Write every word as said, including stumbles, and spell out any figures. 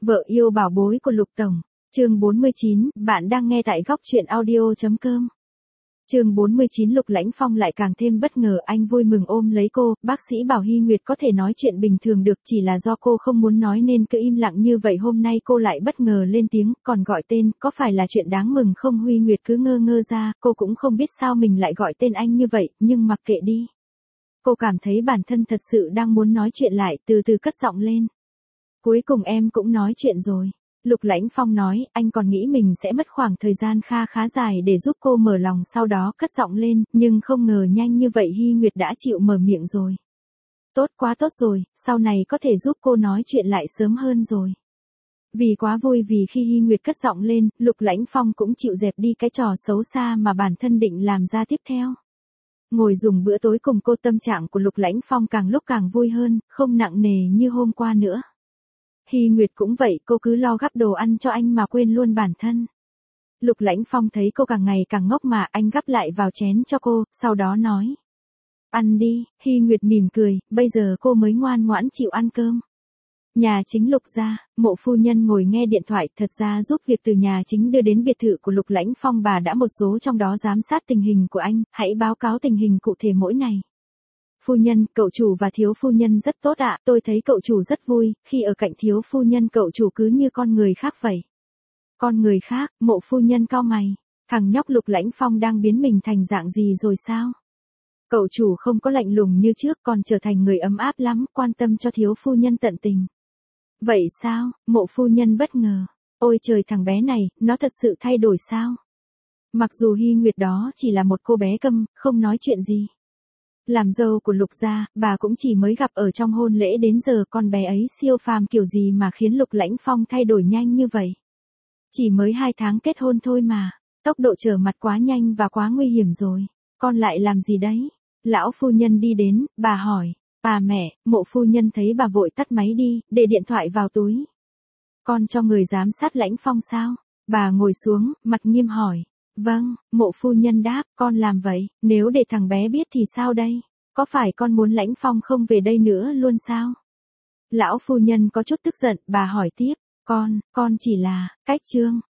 Vợ yêu bảo bối của Lục Tổng. Chương bốn mươi chín, bạn đang nghe tại góc truyện audio chấm com. Chương bốn mươi chín Lục Lãnh Phong lại càng thêm bất ngờ, anh vui mừng ôm lấy cô, bác sĩ bảo Hy Nguyệt có thể nói chuyện bình thường được, chỉ là do cô không muốn nói nên cứ im lặng như vậy. Hôm nay cô lại bất ngờ lên tiếng, còn gọi tên, có phải là chuyện đáng mừng không? Huy Nguyệt cứ ngơ ngơ ra, cô cũng không biết sao mình lại gọi tên anh như vậy, nhưng mặc kệ đi. Cô cảm thấy bản thân thật sự đang muốn nói chuyện lại, từ từ cất giọng lên. Cuối cùng em cũng nói chuyện rồi. Lục Lãnh Phong nói, anh còn nghĩ mình sẽ mất khoảng thời gian kha khá dài để giúp cô mở lòng, sau đó cất giọng lên, nhưng không ngờ nhanh như vậy Hy Nguyệt đã chịu mở miệng rồi. Tốt quá tốt rồi, sau này có thể giúp cô nói chuyện lại sớm hơn rồi. Vì quá vui vì khi Hy Nguyệt cất giọng lên, Lục Lãnh Phong cũng chịu dẹp đi cái trò xấu xa mà bản thân định làm ra tiếp theo. Ngồi dùng bữa tối cùng cô, tâm trạng của Lục Lãnh Phong càng lúc càng vui hơn, không nặng nề như hôm qua nữa. Hy Nguyệt cũng vậy, cô cứ lo gắp đồ ăn cho anh mà quên luôn bản thân. Lục Lãnh Phong thấy cô càng ngày càng ngốc mà anh gắp lại vào chén cho cô, sau đó nói. Ăn đi. Hy Nguyệt mỉm cười, bây giờ cô mới ngoan ngoãn chịu ăn cơm. Nhà chính Lục gia, Mộ phu nhân ngồi nghe điện thoại, thật ra giúp việc từ nhà chính đưa đến biệt thự của Lục Lãnh Phong, bà đã một số trong đó giám sát tình hình của anh, hãy báo cáo tình hình cụ thể mỗi ngày. Phu nhân, cậu chủ và thiếu phu nhân rất tốt ạ, tôi thấy cậu chủ rất vui, khi ở cạnh thiếu phu nhân cậu chủ cứ như con người khác vậy. Con người khác? Mộ phu nhân cau mày, thằng nhóc Lục Lãnh Phong đang biến mình thành dạng gì rồi sao? Cậu chủ không có lạnh lùng như trước, còn trở thành người ấm áp lắm, quan tâm cho thiếu phu nhân tận tình. Vậy sao? Mộ phu nhân bất ngờ. Ôi trời, thằng bé này, nó thật sự thay đổi sao? Mặc dù Hy Nguyệt đó chỉ là một cô bé câm, không nói chuyện gì. Làm dâu của Lục gia, bà cũng chỉ mới gặp ở trong hôn lễ đến giờ, con bé ấy siêu phàm kiểu gì mà khiến Lục Lãnh Phong thay đổi nhanh như vậy. Chỉ mới hai tháng kết hôn thôi mà, tốc độ trở mặt quá nhanh và quá nguy hiểm rồi. Con lại làm gì đấy? Lão phu nhân đi đến, bà hỏi. Bà mẹ. Mộ phu nhân thấy bà vội tắt máy đi, để điện thoại vào túi. Con cho người giám sát Lãnh Phong sao? Bà ngồi xuống, mặt nghiêm hỏi. Vâng. Mộ phu nhân đáp, con làm vậy, nếu để thằng bé biết thì sao đây? Có phải con muốn Lãnh Phong không về đây nữa luôn sao? Lão phu nhân có chút tức giận, bà hỏi tiếp. Con, con chỉ là, cách Trương.